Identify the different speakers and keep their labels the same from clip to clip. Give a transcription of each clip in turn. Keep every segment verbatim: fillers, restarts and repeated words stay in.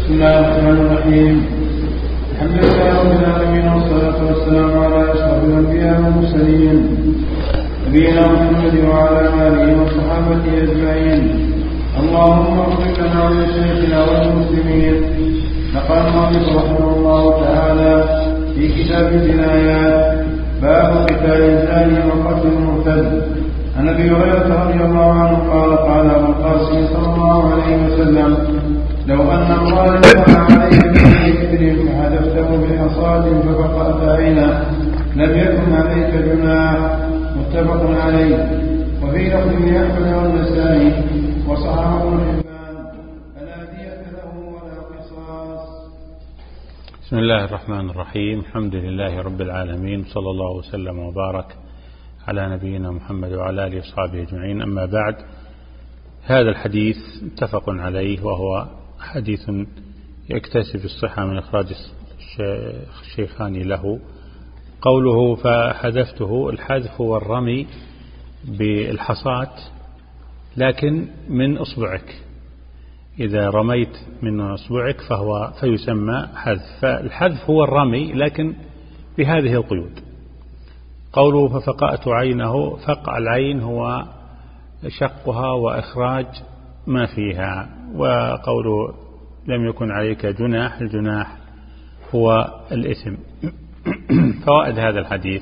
Speaker 1: بسم الله الرحمن الرحيم. الحمد لله رب العالمين والصلاة والسلام على أشرف الأنبياء والمرسلين نبينا محمد وعلى آله وصحابته أجمعين. اللهم اغفر لنا ولشيخنا والمسلمين. نقل المؤلف رحمه الله تعالى في كتاب الجنايات باب قتال الزاني وقتل المرتد. عن ابي هريره رضي الله عنه قال قال ابو القاسم صلى الله عليه وسلم: لو ان الله وقع عليك بكبر فحدثته بحصاد ففقأت عينه لم يكن عليك جناح. متفق عليه. وفي لفظ لاحمد والنسائي وصححه ابن حبان: فلا دية له ولا قصاص.
Speaker 2: بسم الله الرحمن الرحيم. الحمد لله رب العالمين، صلى الله وسلم وبارك على نبينا محمد وعلى آله وصحبه أجمعين. أما بعد، هذا الحديث متفق عليه، وهو حديث يكتسب الصحة من إخراج الشيخان له. قوله فحذفته، الحذف هو الرمي بالحصاة لكن من أصبعك. إذا رميت من أصبعك فهو فيسمى حذف. فالحذف هو الرمي لكن بهذه القيود. قوله ففقأت عينه، فقع العين هو شقها وإخراج ما فيها. وقوله لم يكن عليك جناح، الجناح هو الإثم. فوائد هذا الحديث: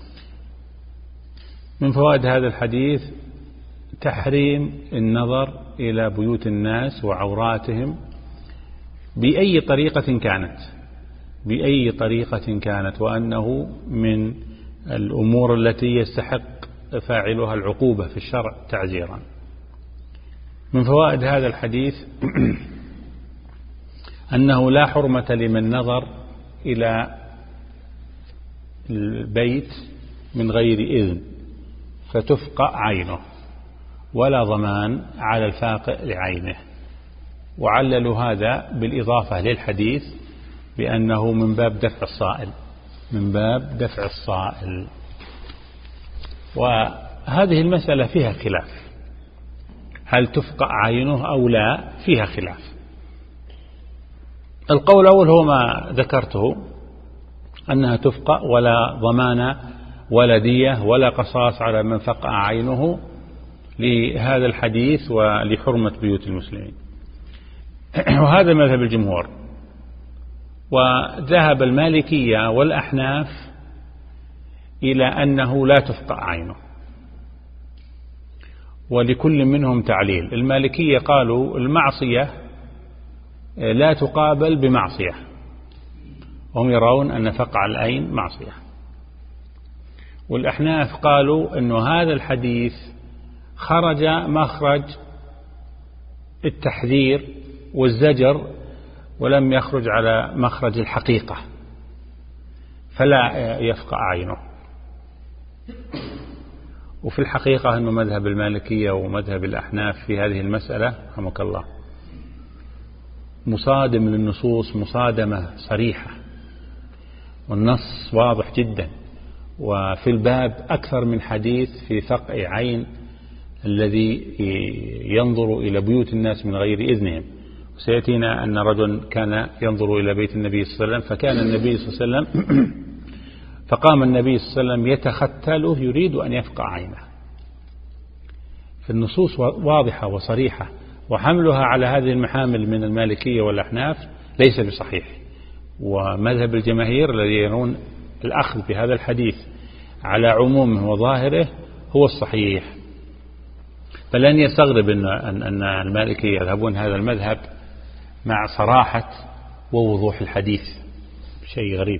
Speaker 2: من فوائد هذا الحديث تحريم النظر إلى بيوت الناس وعوراتهم بأي طريقة كانت بأي طريقة كانت وأنه من الأمور التي يستحق فاعلها العقوبة في الشرع تعزيرا. من فوائد هذا الحديث أنه لا حرمة لمن نظر إلى البيت من غير إذن فتفقأ عينه، ولا ضمان على الفاقئ لعينه. وعللوا هذا بالإضافة للحديث بأنه من باب دفع الصائل من باب دفع الصائل وهذه المسألة فيها خلاف، هل تفقأ عينه أو لا؟ فيها خلاف. القول الأول هو ما ذكرته، أنها تفقأ، ولا ضمان ولا دية ولا قصاص على من فقأ عينه لهذا الحديث ولحرمة بيوت المسلمين. وهذا مذهب الجمهور. وذهب المالكية والأحناف إلى أنه لا تفقأ عينه، ولكل منهم تعليل. المالكية قالوا المعصية لا تقابل بمعصية، وهم يرون أن فقع العين معصية. والأحناف قالوا أن هذا الحديث خرج مخرج التحذير والزجر ولم يخرج على مخرج الحقيقة، فلا يفقع عينه. وفي الحقيقة أنه مذهب المالكية ومذهب الأحناف في هذه المسألة رحمك الله مصادم للنصوص مصادمة صريحة، والنص واضح جدا. وفي الباب أكثر من حديث في فقع عين الذي ينظر إلى بيوت الناس من غير إذنهم. وسيأتينا أن رجل كان ينظر إلى بيت النبي صلى الله عليه وسلم، فكان النبي صلى الله عليه وسلم فقام النبي صلى الله عليه وسلم يتختله يريد أن يفقع عينه. فالنصوص واضحة وصريحة، وحملها على هذه المحامل من المالكية والأحناف ليس بصحيح. ومذهب الجماهير الذي يرون الأخذ بهذا الحديث على عمومه وظاهره هو الصحيح. فلن يستغرب أن المالكية يذهبون هذا المذهب مع صراحة ووضوح الحديث، شيء غريب.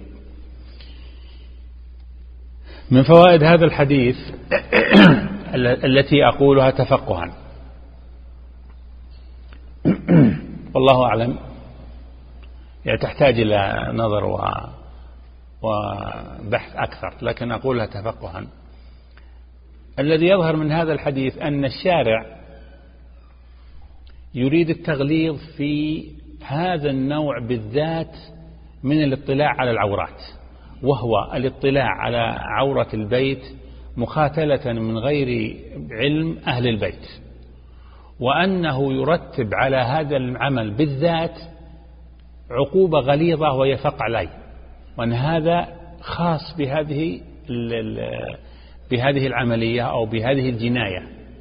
Speaker 2: من فوائد هذا الحديث التي أقولها تفقها، والله أعلم، يعني تحتاج إلى نظر وبحث أكثر، لكن أقولها تفقها. الذي يظهر من هذا الحديث أن الشارع يريد التغليظ في هذا النوع بالذات من الاطلاع على العورات، وهو الاطلاع على عورة البيت مخاتلة من غير علم أهل البيت، وأنه يرتب على هذا العمل بالذات عقوبة غليظة وهي فقع العين، وأن هذا خاص بهذه بهذه العملية أو بهذه الجناية.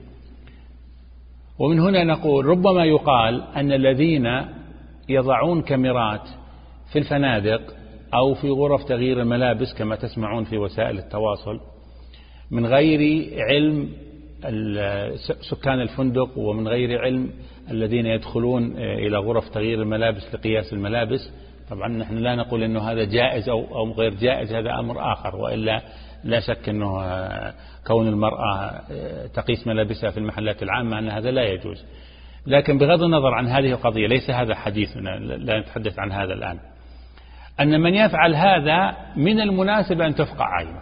Speaker 2: ومن هنا نقول ربما يقال أن الذين يضعون كاميرات في الفنادق أو في غرف تغيير الملابس كما تسمعون في وسائل التواصل من غير علم سكان الفندق ومن غير علم الذين يدخلون إلى غرف تغيير الملابس لقياس الملابس. طبعا نحن لا نقول أنه هذا جائز أو غير جائز، هذا أمر آخر، وإلا لا شك أنه كون المرأة تقيس ملابسها في المحلات العامة أن هذا لا يجوز. لكن بغض النظر عن هذه القضية ليس هذا حديثنا، لا نتحدث عن هذا الآن. أن من يفعل هذا من المناسب أن تفقع عينه،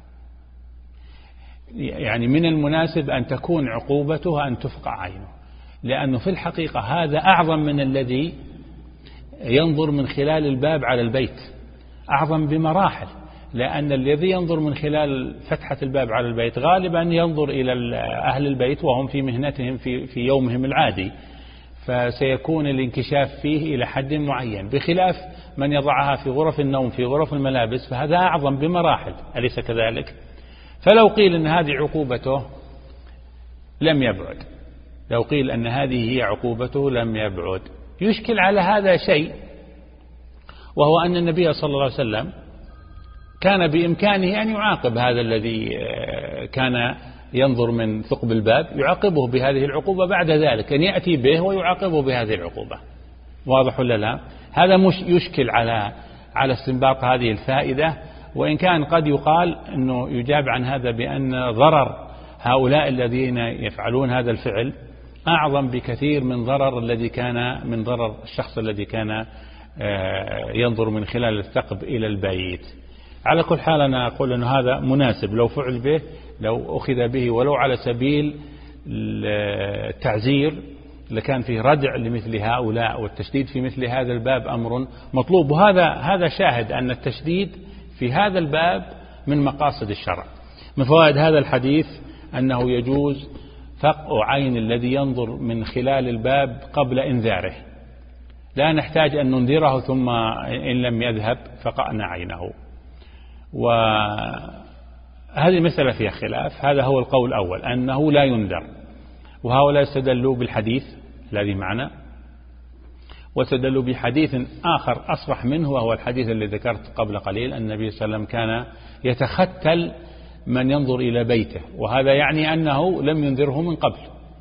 Speaker 2: يعني من المناسب أن تكون عقوبته أن تفقع عينه، لأنه في الحقيقة هذا أعظم من الذي ينظر من خلال الباب على البيت، أعظم بمراحل، لأن الذي ينظر من خلال فتحة الباب على البيت غالبا ينظر إلى أهل البيت وهم في مهنتهم في, في يومهم العادي، فسيكون الانكشاف فيه إلى حد معين، بخلاف من يضعها في غرف النوم في غرف الملابس، فهذا أعظم بمراحل، أليس كذلك؟ فلو قيل أن هذه عقوبته لم يبعد، لو قيل أن هذه هي عقوبته لم يبعد. يشكل على هذا شيء، وهو أن النبي صلى الله عليه وسلم كان بإمكانه أن يعاقب هذا الذي كان ينظر من ثقب الباب، يعاقبه بهذه العقوبة بعد ذلك، أن يأتي به ويعاقبه بهذه العقوبة. واضح ولا لا؟ هذا مش يشكل على على استنباط هذه الفائدة، وإن كان قد يقال أنه يجاب عن هذا بأن ضرر هؤلاء الذين يفعلون هذا الفعل أعظم بكثير من ضرر الذي كان من ضرر الشخص الذي كان ينظر من خلال الثقب إلى البيت. على كل حال أنا أقول أن هذا مناسب لو فعل به، لو أخذ به ولو على سبيل التعزير لكان فيه ردع لمثل هؤلاء، والتشديد في مثل هذا الباب أمر مطلوب. وهذا هذا شاهد أن التشديد في هذا الباب من مقاصد الشرع. من فوائد هذا الحديث أنه يجوز فقع عين الذي ينظر من خلال الباب قبل إنذاره، لا نحتاج أن ننذره ثم إن لم يذهب فقعنا عينه. وهذه المسألة فيها خلاف، هذا هو القول الأول أنه لا ينذر، وهؤلاء استدلوا بالحديث الذي معنا، واستدلوا بحديث آخر أصرح منه، وهو الحديث الذي ذكرت قبل قليل أن النبي صلى الله عليه وسلم كان يتختل من ينظر إلى بيته، وهذا يعني أنه لم ينذره من قبل.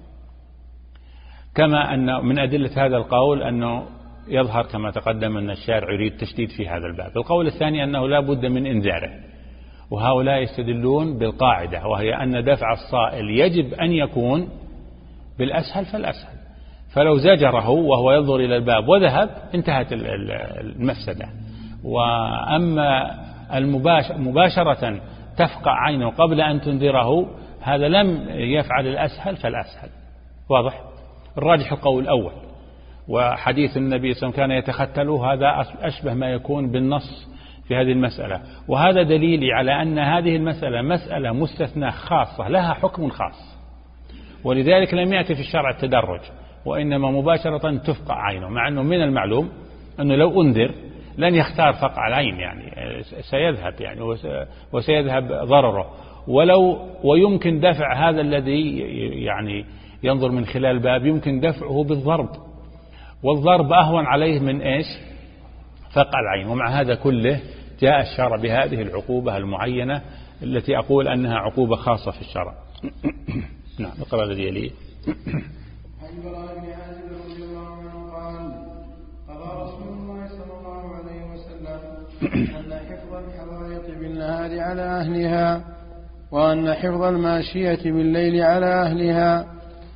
Speaker 2: كما أن من أدلة هذا القول أنه يظهر كما تقدم أن الشارع يريد تشديد في هذا الباب. القول الثاني أنه لا بد من إنذاره، وهؤلاء يستدلون بالقاعدة، وهي أن دفع الصائل يجب أن يكون بالأسهل فالأسهل، فلو زجره وهو ينظر إلى الباب وذهب انتهت المفسدة. وأما المباشرة تفقع عينه قبل أن تنذره هذا لم يفعل الأسهل فالأسهل. واضح؟ الراجح القول الأول، وحديث النبي صلى الله عليه وسلم كان يتختله هذا أشبه ما يكون بالنص في هذه المسألة، وهذا دليل على أن هذه المسألة مسألة مستثنى خاصة لها حكم خاص، ولذلك لم يأتي في الشرع التدرج، وإنما مباشرة تفقع عينه، مع أنه من المعلوم أنه لو أنذر لن يختار فقع العين، يعني سيذهب يعني وسيذهب ضرره، ولو ويمكن دفع هذا الذي يعني ينظر من خلال الباب يمكن دفعه بالضرب، والضرب أهون عليه من إيش؟ فقع العين. ومع هذا كله جاء الشرع بهذه العقوبة المعينة التي أقول أنها عقوبة خاصة في الشرع. نعم، اقرأ الذي يليه.
Speaker 1: عن البراء بن عازب رضي الله عنه قال: قضى رسول الله صلى الله عليه وسلم أن حفظ الحرائق بالنهار على أهلها، وأن حفظ الماشية بالليل على أهلها،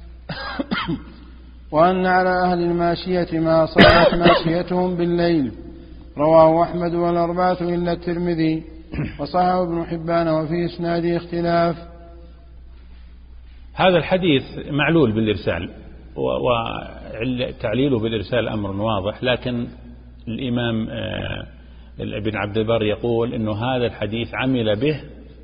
Speaker 1: وأن على أهل الماشية ما صارت ماشيتهم بالليل. رواه أحمد والأربعة إلا الترمذي، وصححه ابن حبان وفي إسناده اختلاف.
Speaker 2: هذا الحديث معلول بالإرسال، وتعليله بالإرسال أمر واضح، لكن الإمام ابن عبد البر يقول إنه هذا الحديث عمل به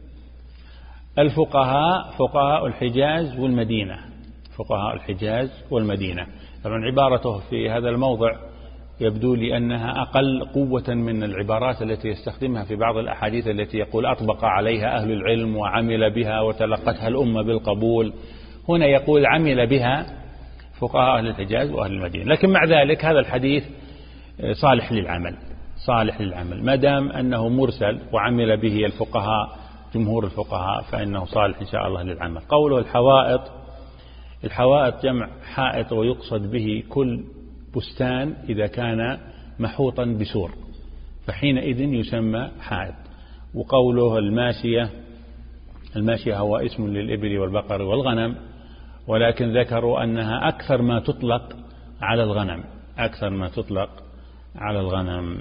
Speaker 2: الفقهاء فقهاء الحجاز والمدينة، فقهاء الحجاز والمدينة. طبعا عبارته في هذا الموضع يبدو لي أنها أقل قوة من العبارات التي يستخدمها في بعض الأحاديث التي يقول أطبق عليها أهل العلم وعمل بها وتلقتها الأمة بالقبول. هنا يقول عمل بها فقهاء أهل الحجاز وأهل المدينة. لكن مع ذلك هذا الحديث صالح للعمل، صالح للعمل ما دام أنه مرسل وعمل به الفقهاء جمهور الفقهاء فإنه صالح إن شاء الله للعمل. قوله الحوائط، الحوائط جمع حائط ويقصد به كل بستان إذا كان محوطا بسور فحينئذ يسمى حائط. وقوله الماشية، الماشية هو اسم للإبل والبقر والغنم، ولكن ذكروا أنها أكثر ما تطلق على الغنم، أكثر ما تطلق على الغنم.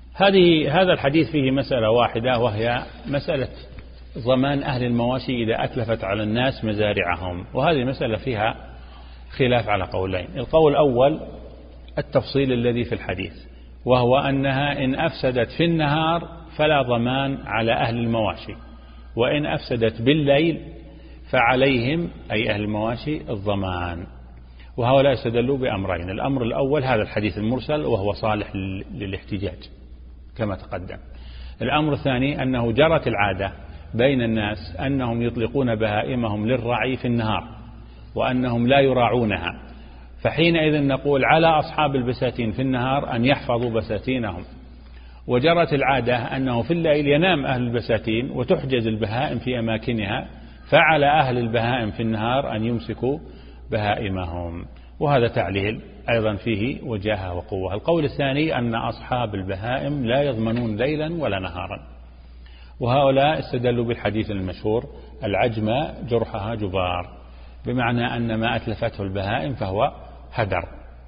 Speaker 2: هذه هذا الحديث فيه مسألة واحدة وهي مسألة ضمان أهل المواشي إذا أتلفت على الناس مزارعهم، وهذه مسألة فيها خلاف على قولين. القول الأول التفصيل الذي في الحديث، وهو أنها إن أفسدت في النهار فلا ضمان على أهل المواشي، وإن أفسدت بالليل فعليهم أي أهل المواشي الضمان. وهؤلاء استدلوا بأمرين، الأمر الأول هذا الحديث المرسل وهو صالح للاحتجاج كما تقدم. الأمر الثاني أنه جرت العادة بين الناس أنهم يطلقون بهائمهم للرعي في النهار وأنهم لا يراعونها، فحينئذ نقول على أصحاب البساتين في النهار أن يحفظوا بساتينهم. وجرت العادة أنه في الليل ينام أهل البساتين وتحجز البهائم في أماكنها، فعلى أهل البهائم في النهار أن يمسكوا بهائمهم، وهذا تعليل أيضا فيه وجاهة وقوة. القول الثاني أن أصحاب البهائم لا يضمنون ليلا ولا نهارا، وهؤلاء استدلوا بالحديث المشهور العجمة جرحها جبار، بمعنى أن ما أتلفته البهائم فهو هدر.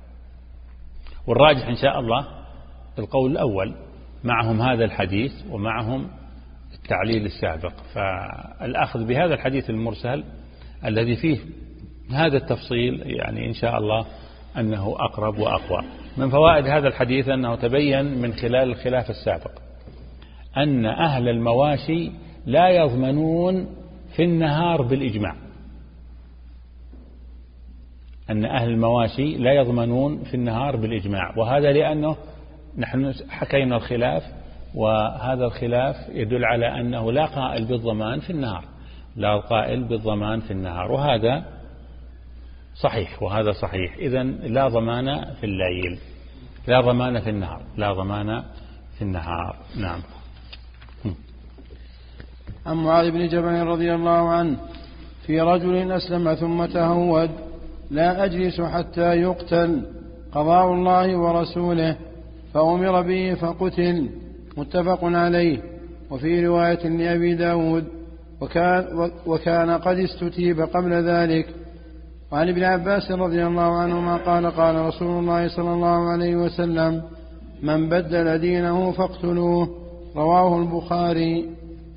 Speaker 2: والراجح إن شاء الله القول الأول، معهم هذا الحديث ومعهم التعليل السابق، فالأخذ بهذا الحديث المرسل الذي فيه هذا التفصيل يعني إن شاء الله أنه أقرب وأقوى. من فوائد هذا الحديث أنه تبين من خلال الخلاف السابق أن أهل المواشي لا يضمنون في النهار بالإجماع، أن أهل المواشي لا يضمنون في النهار بالإجماع، وهذا لأنه نحن حكينا الخلاف، وهذا الخلاف يدل على أنه لا قائل بالضمان في النهار، لا قائل بالضمان في النهار، وهذا صحيح وهذا صحيح. إذن لا ضمان في الليل، لا ضمان في النهار، لا ضمان في النهار. نعم.
Speaker 1: عن معاذ بن جبل رضي الله عنه في رجل أسلم ثم تهود: لا أجلس حتى يقتل، قضاء الله ورسوله، فأمر به فقتل. متفق عليه. وفي رواية لأبي داود: وكان, وكان قد استتيب قبل ذلك. وعن ابن عباس رضي الله عنهما قال: قال رسول الله صلى الله عليه وسلم: من بدل دينه فاقتلوه. رواه البخاري.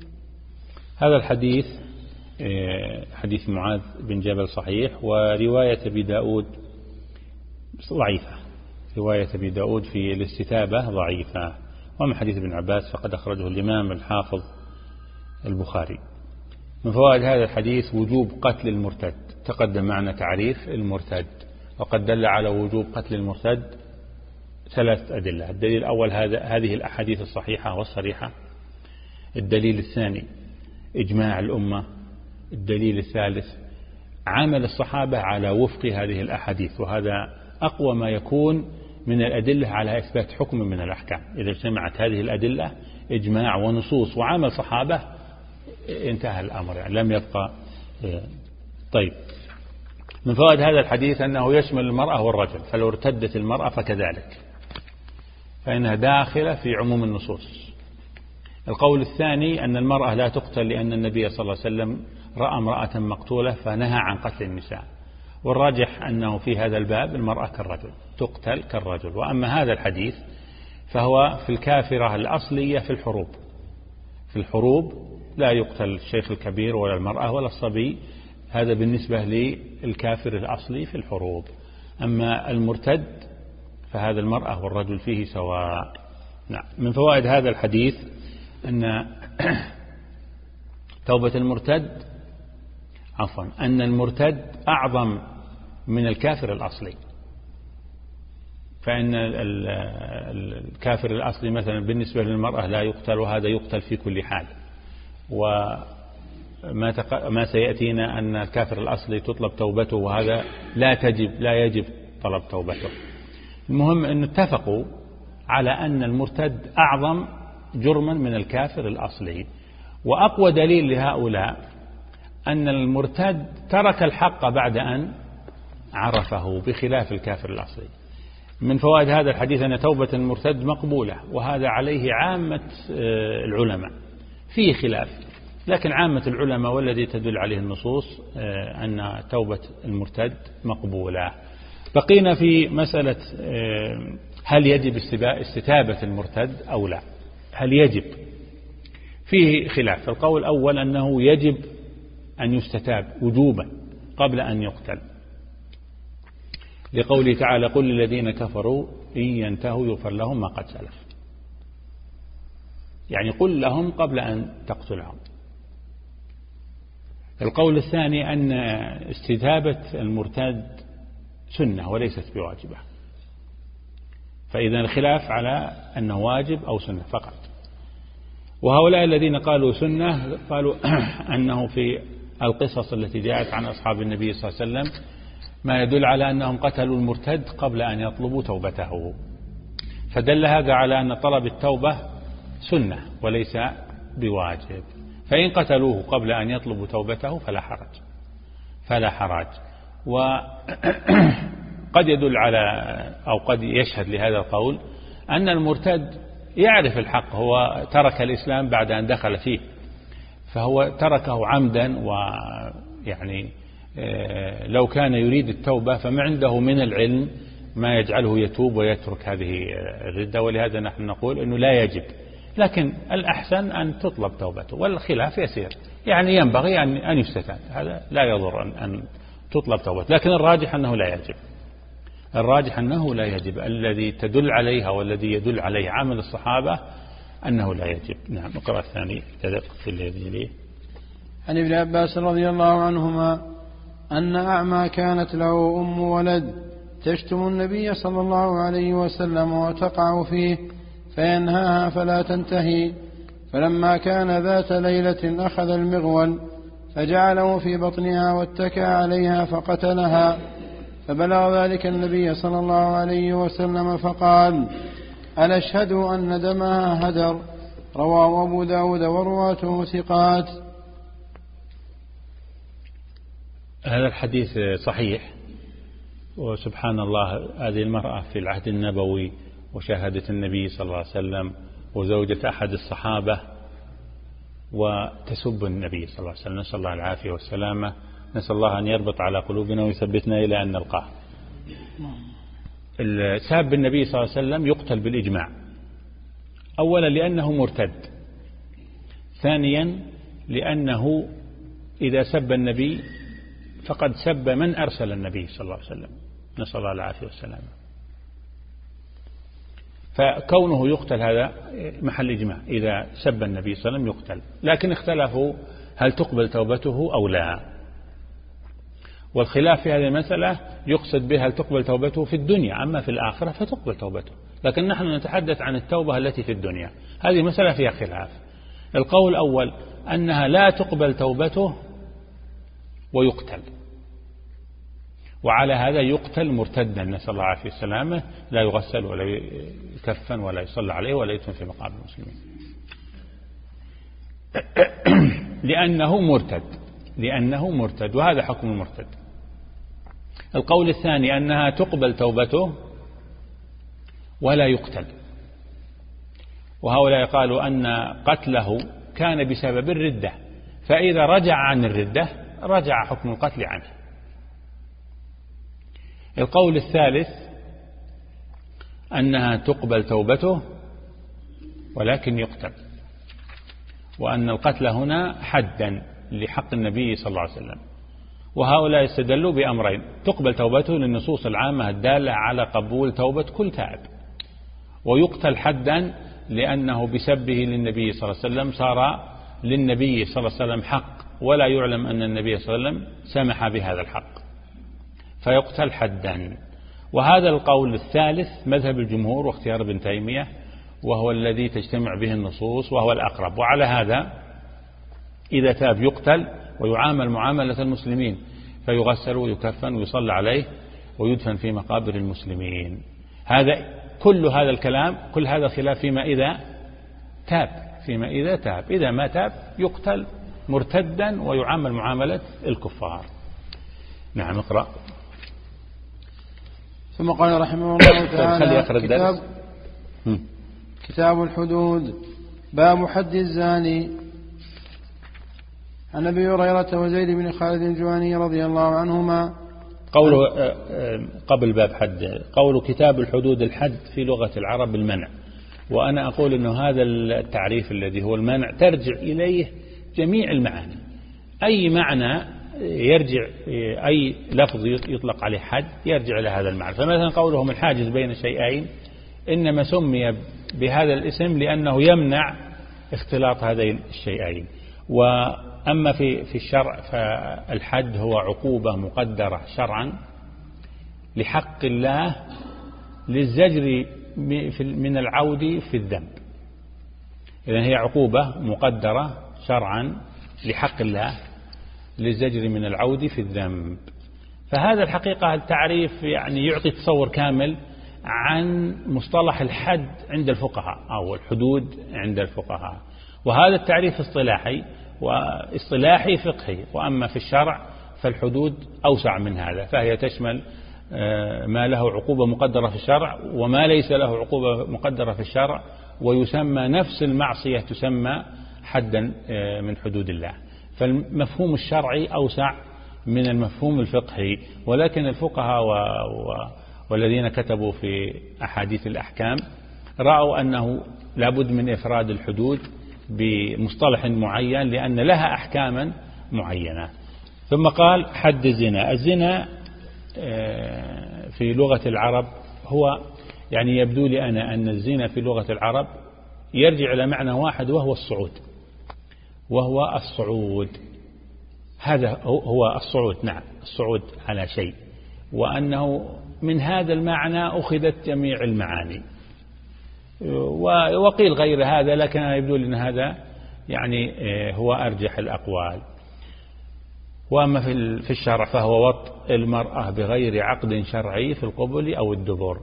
Speaker 2: هذا الحديث حديث معاذ بن جبل صحيح، ورواية أبي داود ضعيفة، رواية أبي داود في الاستتابة ضعيفة. ومن حديث ابن عباس فقد أخرجه الإمام الحافظ البخاري. من فوائد هذا الحديث وجوب قتل المرتد، تقدم معنا تعريف المرتد، وقد دل على وجوب قتل المرتد ثلاث أدلة. الدليل الأول هذا هذه الأحاديث الصحيحة والصريحة. الدليل الثاني إجماع الأمة. الدليل الثالث عمل الصحابة على وفق هذه الأحاديث، وهذا أقوى ما يكون من الأدلة على إثبات حكم من الأحكام. إذا اجتمعت هذه الأدلة إجماع ونصوص وعمل صحابة انتهى الأمر، يعني لم يبقى. طيب، من فوائد هذا الحديث أنه يشمل المرأة والرجل، فلو ارتدت المرأة فكذلك، فإنها داخلة في عموم النصوص. القول الثاني أن المرأة لا تقتل لأن النبي صلى الله عليه وسلم رأى امرأة مقتولة فنهى عن قتل النساء، والراجح أنه في هذا الباب المرأة كالرجل تقتل كالرجل. وأما هذا الحديث فهو في الكافرة الأصلية في الحروب، في الحروب لا يقتل الشيخ الكبير ولا المرأة ولا الصبي، هذا بالنسبة للكافر الأصلي في الحروب. أما المرتد فهذا المرأة والرجل فيه سواء. نعم. من فوائد هذا الحديث أن توبة المرتد عفوا أن المرتد أعظم من الكافر الأصلي، فإن الكافر الأصلي مثلا بالنسبة للمرأة لا يقتل، وهذا يقتل في كل حال. وما تق... ما سيأتينا أن الكافر الأصلي تطلب توبته، وهذا لا تجب لا يجب طلب توبته. المهم أن اتفقوا على أن المرتد أعظم جرما من الكافر الأصلي. وأقوى دليل لهؤلاء أن المرتد ترك الحق بعد أن عرفه بخلاف الكافر الأصلي. من فوائد هذا الحديث أن توبة المرتد مقبولة، وهذا عليه عامة العلماء، فيه خلاف لكن عامة العلماء والذي تدل عليه النصوص أن توبة المرتد مقبولة. بقينا في مسألة هل يجب استتابة المرتد أو لا. هل يجب؟ فيه خلاف. القول الأول أنه يجب أن يستتاب وجوبا قبل أن يقتل، لقوله تعالى قل للذين كفروا إن ينتهوا يغفر لهم ما قد سلف، يعني قل لهم قبل أن تقتلهم. القول الثاني أن استتابة المرتد سنة وليست بواجبة، فإذا الخلاف على أنه واجب أو سنة فقط. وهؤلاء الذين قالوا سنة قالوا أنه في القصص التي جاءت عن أصحاب النبي صلى الله عليه وسلم ما يدل على أنهم قتلوا المرتد قبل أن يطلبوا توبته، فدل هذا على أن طلب التوبة سنة وليس بواجب. فإن قتلوه قبل أن يطلبوا توبته فلا حرج فلا حرج. وقد يدل على أو قد يشهد لهذا القول أن المرتد يعرف الحق، هو ترك الإسلام بعد أن دخل فيه، فهو تركه عمدا، ويعني لو كان يريد التوبة فما عنده من العلم ما يجعله يتوب ويترك هذه الردة، ولهذا نحن نقول أنه لا يجب، لكن الأحسن أن تطلب توبته، والخلاف يسير، يعني ينبغي أن يستتاب، هذا لا يضر أن تطلب توبته، لكن الراجح أنه لا يجب الراجح أنه لا يجب الذي تدل عليها والذي يدل عليه عمل الصحابة أنه لا يجب. نعم. اقرأ الثاني تدق في الذي ليه.
Speaker 1: عن ابن عباس رضي الله عنهما أن أعمى كانت له أم ولد تشتم النبي صلى الله عليه وسلم وتقع فيه فينهاها فلا تنتهي، فلما كان ذات ليلة أخذ المغول فجعله في بطنها واتكى عليها فقتلها، فبلغ ذلك النبي صلى الله عليه وسلم فقال ألا أشهد أن دمها هدر. رواه أبو داود ورواته ثقات.
Speaker 2: هذا الحديث صحيح، وسبحان الله هذه المرأة في العهد النبوي وشاهدت النبي صلى الله عليه وسلم وزوجة أحد الصحابة وتسب النبي صلى الله عليه وسلم، نسأل الله العافية والسلامة، نسأل الله أن يربط على قلوبنا ويثبتنا إلى أن نلقاه. ساب النبي صلى الله عليه وسلم يقتل بالإجماع، أولا لأنه مرتد، ثانيا لأنه إذا سب النبي فقد سب من أرسل النبي صلى الله عليه وسلم، نسأل الله العافية والسلامة، فكونه يقتل هذا محل إجماع، إذا سب النبي صلى الله عليه وسلم يقتل. لكن اختلفوا هل تقبل توبته أو لا، والخلاف في هذه المسألة يقصد بها هل تقبل توبته في الدنيا، أما في الآخرة فتقبل توبته، لكن نحن نتحدث عن التوبة التي في الدنيا، هذه مسألة فيها خلاف. القول الأول أنها لا تقبل توبته ويقتل، وعلى هذا يقتل مرتدا، نسأل الله العافية والسلامة، لا يغسل ولا يكفن ولا يصلى عليه ولا يدفن في مقابر المسلمين لأنه مرتد لأنه مرتد وهذا حكم المرتد. القول الثاني أنها تقبل توبته ولا يقتل، وهؤلاء قالوا أن قتله كان بسبب الردة، فإذا رجع عن الردة رجع حكم القتل عنه. القول الثالث أنها تقبل توبته ولكن يقتل، وأن القتل هنا حدا لحق النبي صلى الله عليه وسلم، وهؤلاء استدلوا بأمرين: تقبل توبته للنصوص العامة الدالة على قبول توبة كل تائب، ويقتل حدا لأنه بسبه للنبي صلى الله عليه وسلم صار للنبي صلى الله عليه وسلم حق، ولا يعلم أن النبي صلى الله عليه وسلم سمح بهذا الحق، فيقتل حدا. وهذا القول الثالث مذهب الجمهور واختيار ابن تيمية، وهو الذي تجتمع به النصوص وهو الأقرب. وعلى هذا إذا تاب يقتل ويعامل معاملة المسلمين، فيغسل ويكفن ويصلى عليه ويدفن في مقابر المسلمين. هذا كل هذا الكلام كل هذا خلاف فيما إذا تاب فيما إذا تاب إذا ما تاب يقتل مرتدا ويعامل معاملة الكفار. نعم اقرأ.
Speaker 1: ثم قال رحمه الله تعالى
Speaker 2: كتاب,
Speaker 1: كتاب الحدود. باب حد الزاني. عن أبي هريرة وزيد بن خالد الجهني رضي الله عنهما
Speaker 2: قوله قبل باب حد قوله كتاب الحدود. الحد في لغة العرب المنع، وأنا أقول أنه هذا التعريف الذي هو المنع ترجع إليه جميع المعاني. أي معنى يرجع أي لفظ يطلق عليه حد يرجع إلى هذا المعنى. فمثلا قولهم الحاجز بين شيئين إنما سمي بهذا الاسم لأنه يمنع اختلاط هذين الشيئين. وأما في في الشرع فالحد هو عقوبة مقدرة شرعا لحق الله للزجر من العود في الذنب. إذن هي عقوبة مقدرة شرعا لحق الله للزجر من العود في الذنب. فهذا الحقيقة التعريف يعني يعطي تصور كامل عن مصطلح الحد عند الفقهاء أو الحدود عند الفقهاء. وهذا التعريف اصطلاحي واصطلاحي فقهي. وأما في الشرع فالحدود أوسع من هذا، فهي تشمل ما له عقوبة مقدرة في الشرع وما ليس له عقوبة مقدرة في الشرع، ويسمى نفس المعصية تسمى حدا من حدود الله. فالمفهوم الشرعي أوسع من المفهوم الفقهي. ولكن الفقهاء و... و... والذين كتبوا في أحاديث الأحكام رأوا أنه لابد من إفراد الحدود بمصطلح معين لأن لها أحكاما معينة. ثم قال حد الزنا. الزنا في لغة العرب هو يعني يبدو لي أنا أن الزنا في لغة العرب يرجع إلى معنى واحد وهو الصعود وهو الصعود هذا هو الصعود. نعم الصعود على شيء، وأنه من هذا المعنى أخذت جميع المعاني. وقيل غير هذا، لكن يبدو لي أن هذا يعني هو أرجح الأقوال. وأما في الشرع فهو وطء المرأة بغير عقد شرعي في القبل أو الدبر.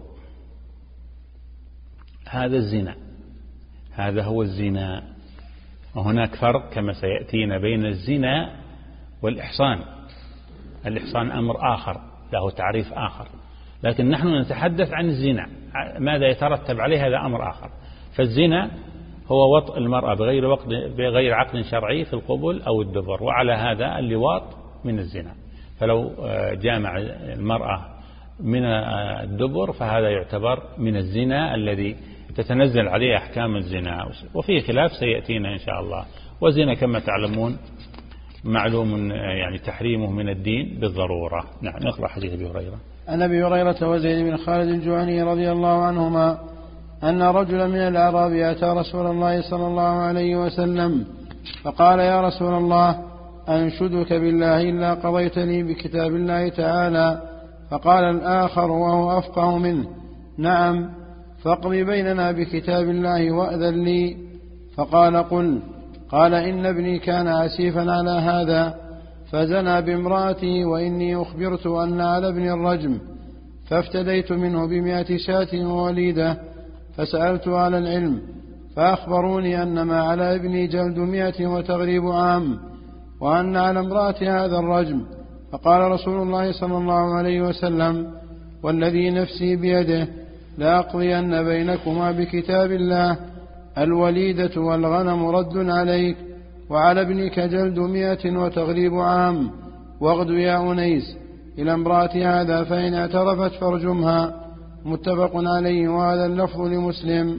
Speaker 2: هذا الزنا، هذا هو الزنا. وهناك فرق كما سيأتينا بين الزنا والإحصان. الإحصان أمر آخر له تعريف آخر، لكن نحن نتحدث عن الزنا، ماذا يترتب عليه هذا أمر آخر. فالزنا هو وطء المرأة بغير وقت بغير عقد شرعي في القبل أو الدبر، وعلى هذا اللواط من الزنا. فلو جامع المرأة من الدبر فهذا يعتبر من الزنا الذي تتنزل عليه أحكام الزنا، وفيه خلاف سيأتينا إن شاء الله. والزنا كما تعلمون معلوم يعني تحريمه من الدين بالضرورة. نعم نقرأ حديث أبي هريرة.
Speaker 1: عن أبي هريرة وزيد بن خالد الجهني رضي الله عنهما أن رجلا من الأعراب أتى رسول الله صلى الله عليه وسلم فقال يا رسول الله أنشدك بالله إلا قضيت لي بكتاب الله تعالى. فقال الآخر وهو أفقه منه نعم فاقض بيننا بكتاب الله وأذن لي. فقال قل. قال إن ابني كان عسيفا على هذا فزنى بامرأته وإني أخبرت أن على ابن الرجم فافتديت منه بمئة شاة ووليدة فسألت على العلم فأخبروني أن ما على ابني جلد مئة وتغريب عام وأن على امرأة هذا الرجم. فقال رسول الله صلى الله عليه وسلم والذي نفسي بيده لأقضين بينكما بكتاب الله الوليدة والغنم رد عليك وعلى ابنك جلد مئة وتغريب عام واغد يا أنيس إلى امرأة هذا فإن اعترفت فارجمها. متفق عليه وهذا اللفظ لمسلم.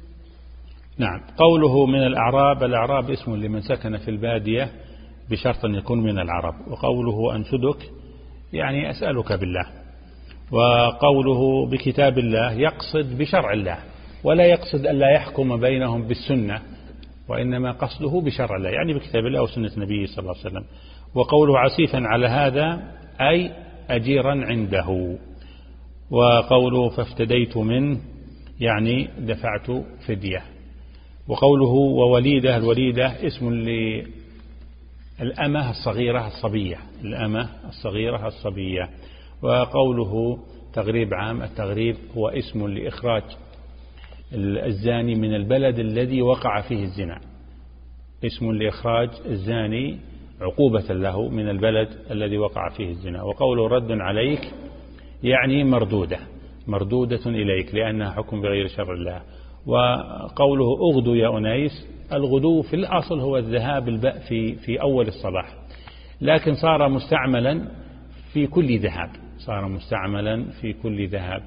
Speaker 2: نعم قوله من الأعراب. الأعراب اسم لمن سكن في البادية بشرط أن يكون من العرب. وقوله أنشدك يعني أسألك بالله. وقوله بكتاب الله يقصد بشرع الله، ولا يقصد أن لا يحكم بينهم بالسنة، وإنما قصده بشرع الله يعني بكتاب الله وسنة النبي صلى الله عليه وسلم. وقوله عسيفا على هذا أي أجيرا عنده. وقوله فافتديت منه يعني دفعت فدية. وقوله ووليدة، الوليدة اسم للأمة الصغيرة الصبية، الأمة الصغيرة الصبية. وقوله تغريب عام، التغريب هو اسم لإخراج الزاني من البلد الذي وقع فيه الزنا، اسم لإخراج الزاني عقوبة له من البلد الذي وقع فيه الزنا. وقوله رد عليك يعني مردودة، مردودة إليك لأنها حكم بغير شرع الله. وقوله أغدو يا أنيس، الغدو في الأصل هو الذهاب الباء في في أول الصباح، لكن صار مستعملا في كل ذهاب، صار مستعملا في كل ذهاب،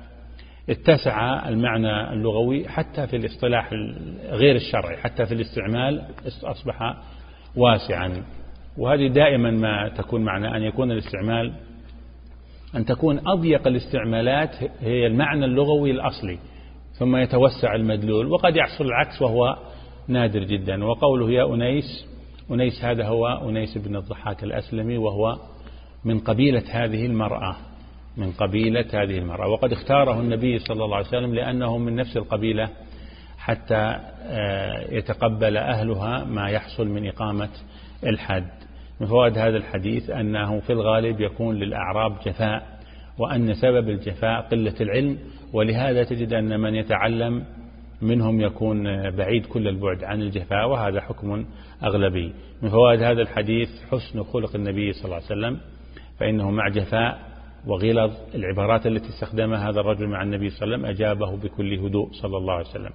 Speaker 2: فاتسع المعنى اللغوي حتى في الاصطلاح غير الشرعي، حتى في الاستعمال أصبح واسعا. وهذه دائما ما تكون معنى أن يكون الاستعمال، أن تكون أضيق الاستعمالات هي المعنى اللغوي الأصلي، ثم يتوسع المدلول، وقد يحصل العكس وهو نادر جدا. وقوله يا أنيس، أنيس هذا هو أنيس بن الضحاك الأسلمي، وهو من قبيلة هذه المرأة، من قبيلة هذه المرأة، وقد اختاره النبي صلى الله عليه وسلم لأنه من نفس القبيلة حتى يتقبل أهلها ما يحصل من إقامة الحد. من فوائد هذا الحديث أنه في الغالب يكون للأعراب جفاء، وأن سبب الجفاء قلة العلم، ولهذا تجد أن من يتعلم منهم يكون بعيد كل البعد عن الجفاء، وهذا حكم أغلبي. من فوائد هذا الحديث حسن خلق النبي صلى الله عليه وسلم، فإنه مع جفاء وغلظ العبارات التي استخدمها هذا الرجل مع النبي صلى الله عليه وسلم أجابه بكل هدوء صلى الله عليه وسلم.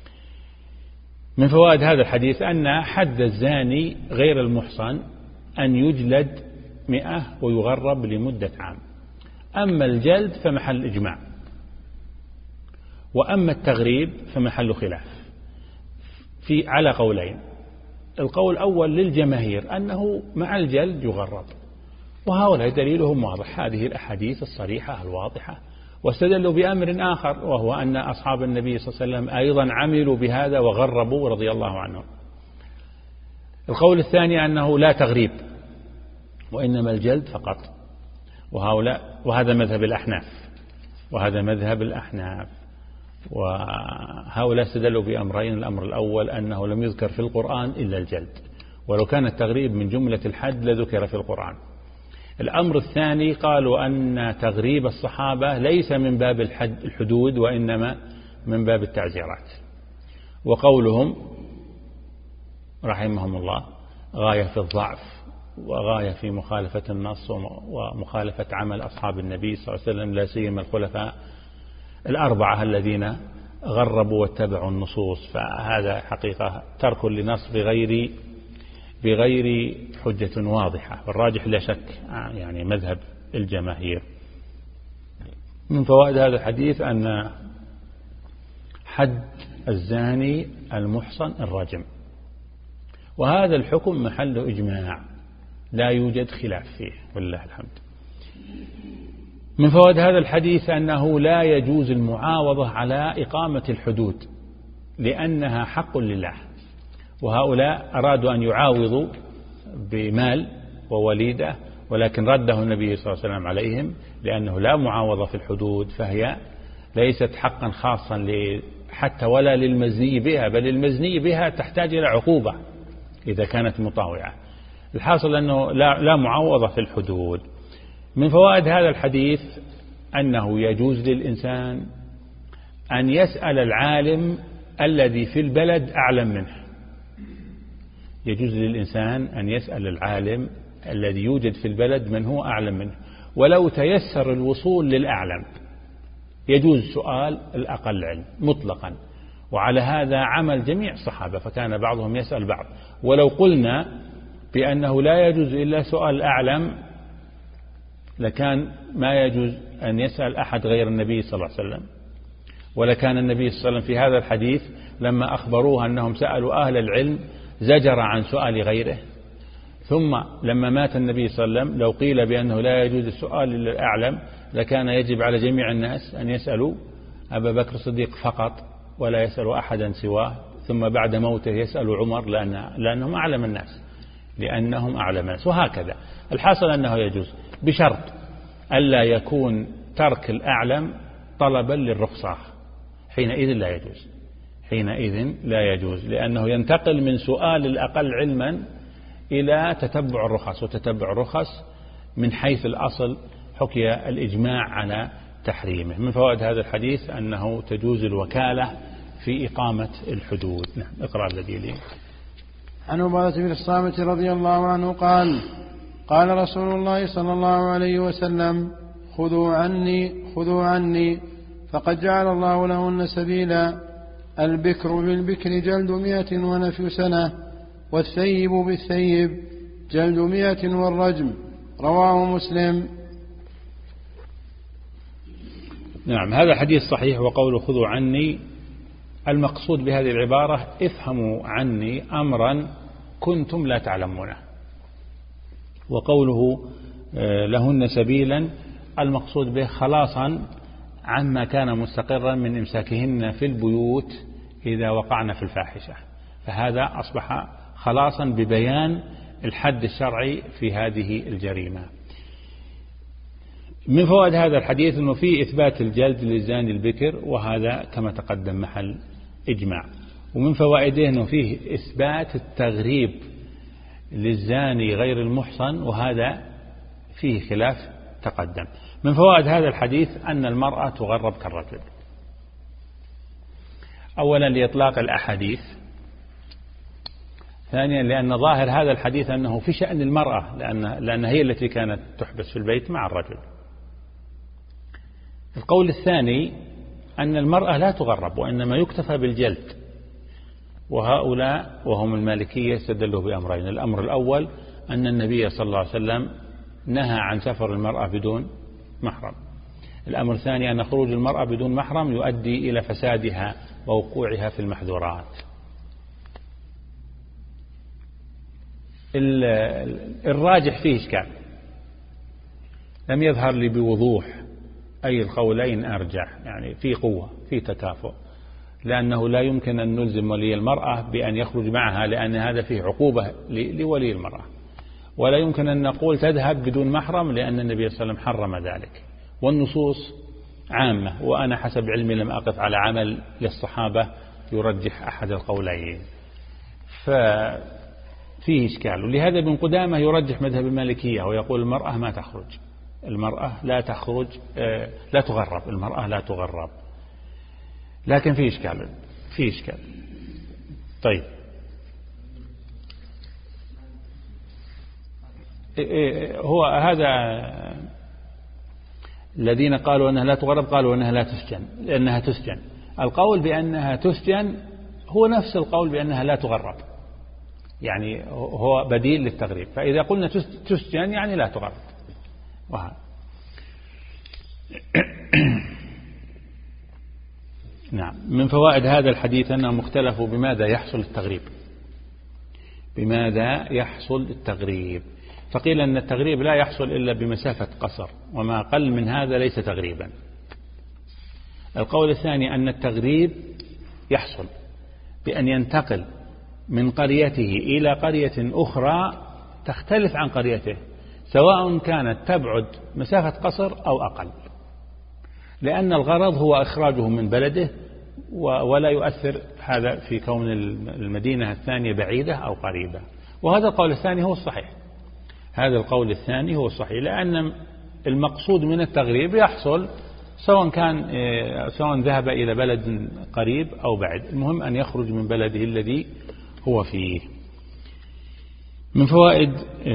Speaker 2: من فوائد هذا الحديث أن حد الزاني غير المحصن أن يجلد مئة ويغرب لمدة عام. أما الجلد فمحل إجماع، وأما التغريب فمحل خلاف في على قولين. القول الأول للجماهير أنه مع الجلد يغرب، وهؤلاء دليلهم واضح، هذه الأحاديث الصريحة الواضحة. واستدلوا بأمر آخر، وهو أن أصحاب النبي صلى الله عليه وسلم أيضا عملوا بهذا وغربوا رضي الله عنهم. القول الثاني أنه لا تغريب، وإنما الجلد فقط، وهؤلاء وهذا مذهب الأحناف، وهذا مذهب الأحناف. وهؤلاء استدلوا بأمرين، الأمر الأول أنه لم يذكر في القرآن إلا الجلد، ولو كان التغريب من جملة الحد لذكر في القرآن. الأمر الثاني قالوا أن تغريب الصحابة ليس من باب الحد الحدود، وإنما من باب التعزيرات. وقولهم رحمهم الله غاية في الضعف وغاية في مخالفة النص ومخالفة عمل أصحاب النبي صلى الله عليه وسلم، لا سيما الخلفاء الأربعة الذين غربوا واتبعوا النصوص. فهذا حقيقة ترك لنص بغير بغير حجة واضحة، والراجح لا شك يعني مذهب الجماهير. من فوائد هذا الحديث أن حد الزاني المحصن الرجم، وهذا الحكم محل إجماع لا يوجد خلاف فيه والله الحمد. من فوائد هذا الحديث أنه لا يجوز المعاوضة على إقامة الحدود، لأنها حق لله، وهؤلاء أرادوا أن يعاوضوا بمال ووليدة، ولكن رده النبي صلى الله عليه وسلم عليهم، لأنه لا معاوضة في الحدود، فهي ليست حقا خاصا حتى ولا للمزني بها، بل المزني بها تحتاج إلى عقوبة إذا كانت مطاوعة. الحاصل أنه لا, لا معاوضة في الحدود. من فوائد هذا الحديث أنه يجوز للإنسان أن يسأل العالم الذي في البلد أعلم منه، يجوز للإنسان أن يسأل العالم الذي يوجد في البلد من هو أعلم منه، ولو تيسر الوصول للأعلم يجوز سؤال الأقل علم مطلقا. وعلى هذا عمل جميع الصحابة، فكان بعضهم يسأل بعض. ولو قلنا بأنه لا يجوز إلا سؤال الأعلم لكان ما يجوز أن يسأل أحد غير النبي صلى الله عليه وسلم، ولكان النبي صلى الله عليه وسلم في هذا الحديث لما أخبروه أنهم سألوا أهل العلم زجر عن سؤال غيره. ثم لما مات النبي صلى الله عليه وسلم لو قيل بأنه لا يجوز السؤال للأعلم لكان يجب على جميع الناس أن يسألوا أبا بكر الصديق فقط، ولا يسألوا أحدا سواه. ثم بعد موته يسألوا عمر لأن لأنهم أعلم الناس لأنهم أعلم الناس، وهكذا. الحاصل أنه يجوز بشرط ألا يكون ترك الأعلم طلبا للرخصة، حينئذ لا يجوز، حينئذ لا يجوز، لأنه ينتقل من سؤال الأقل علما إلى تتبع الرخص، وتتبع الرخص من حيث الأصل حكي الإجماع على تحريمه. من فوائد هذا الحديث أنه تجوز الوكالة في إقامة الحدود. نعم، اقرأ الذي لي.
Speaker 1: عن عبادة بن الصامت رضي الله عنه قال: قال رسول الله صلى الله عليه وسلم: خذوا عني خذوا عني فقد جعل الله لهن سبيلا، البكر بالبكر جلد مئة ونفي سنة، والثيب بالثيب جلد مئة والرجم. رواه مسلم.
Speaker 2: نعم، هذا حديث صحيح. وقوله خذوا عني، المقصود بهذه العبارة افهموا عني أمرا كنتم لا تعلمونه. وقوله لهن سبيلا، المقصود به خلاصا عما كان مستقرا من إمساكهن في البيوت إذا وقعن في الفاحشة، فهذا أصبح خلاصا ببيان الحد الشرعي في هذه الجريمة. من فوائد هذا الحديث أنه فيه إثبات الجلد للزاني البكر، وهذا كما تقدم محل إجماع. ومن فوائده أنه فيه إثبات التغريب للزاني غير المحصن، وهذا فيه خلاف تقدم. من فوائد هذا الحديث أن المرأة تغرب كالرجل. أولا لإطلاق الأحاديث، ثانيا لأن ظاهر هذا الحديث أنه في شأن المرأة، لأن, لأن هي التي كانت تحبس في البيت مع الرجل. القول الثاني أن المرأة لا تغرب، وإنما يكتفى بالجلد، وهؤلاء وهم المالكية استدلوا بأمرين. الأمر الأول أن النبي صلى الله عليه وسلم نهى عن سفر المرأة بدون محرم. الأمر الثاني أن خروج المرأة بدون محرم يؤدي إلى فسادها ووقوعها في المحظورات. الراجح فيه إشكال، لم يظهر لي بوضوح أي القولين أرجح، يعني في قوة في تكافؤ، لأنه لا يمكن أن نلزم ولي المرأة بأن يخرج معها، لأن هذا فيه عقوبة لولي المرأة، ولا يمكن أن نقول تذهب بدون محرم، لأن النبي صلى الله عليه وسلم حرم ذلك، والنصوص عامة، وأنا حسب علمي لم أقف على عمل للصحابة يرجح أحد القولين، ففيه إشكال. ولهذا ابن قدامة يرجح مذهب المالكية ويقول المرأة ما تخرج، المرأة لا تخرج، لا تغرب، المرأة لا تغرب، لكن فيه إشكال فيه إشكال. طيب، هو هذا الذين قالوا أنها لا تغرب قالوا أنها لا تسجن، لأنها تسجن. القول بأنها تسجن هو نفس القول بأنها لا تغرب، يعني هو بديل للتغريب. فإذا قلنا تسجن يعني لا تغرب. وهذا نعم. من فوائد هذا الحديث أنهم اختلفوا بماذا يحصل التغريب، بماذا يحصل التغريب. فقيل أن التغريب لا يحصل إلا بمسافة قصر، وما قل من هذا ليس تغريبا. القول الثاني أن التغريب يحصل بأن ينتقل من قريته إلى قرية أخرى تختلف عن قريته، سواء كانت تبعد مسافة قصر أو أقل، لأن الغرض هو إخراجه من بلده، ولا يؤثر هذا في كون المدينة الثانية بعيدة أو قريبة. وهذا القول الثاني هو الصحيح، هذا القول الثاني هو الصحيح، لأن المقصود من التغريب يحصل سواء كان سواء ذهب إلى بلد قريب أو بعيد، المهم أن يخرج من بلده الذي هو فيه. من فوائد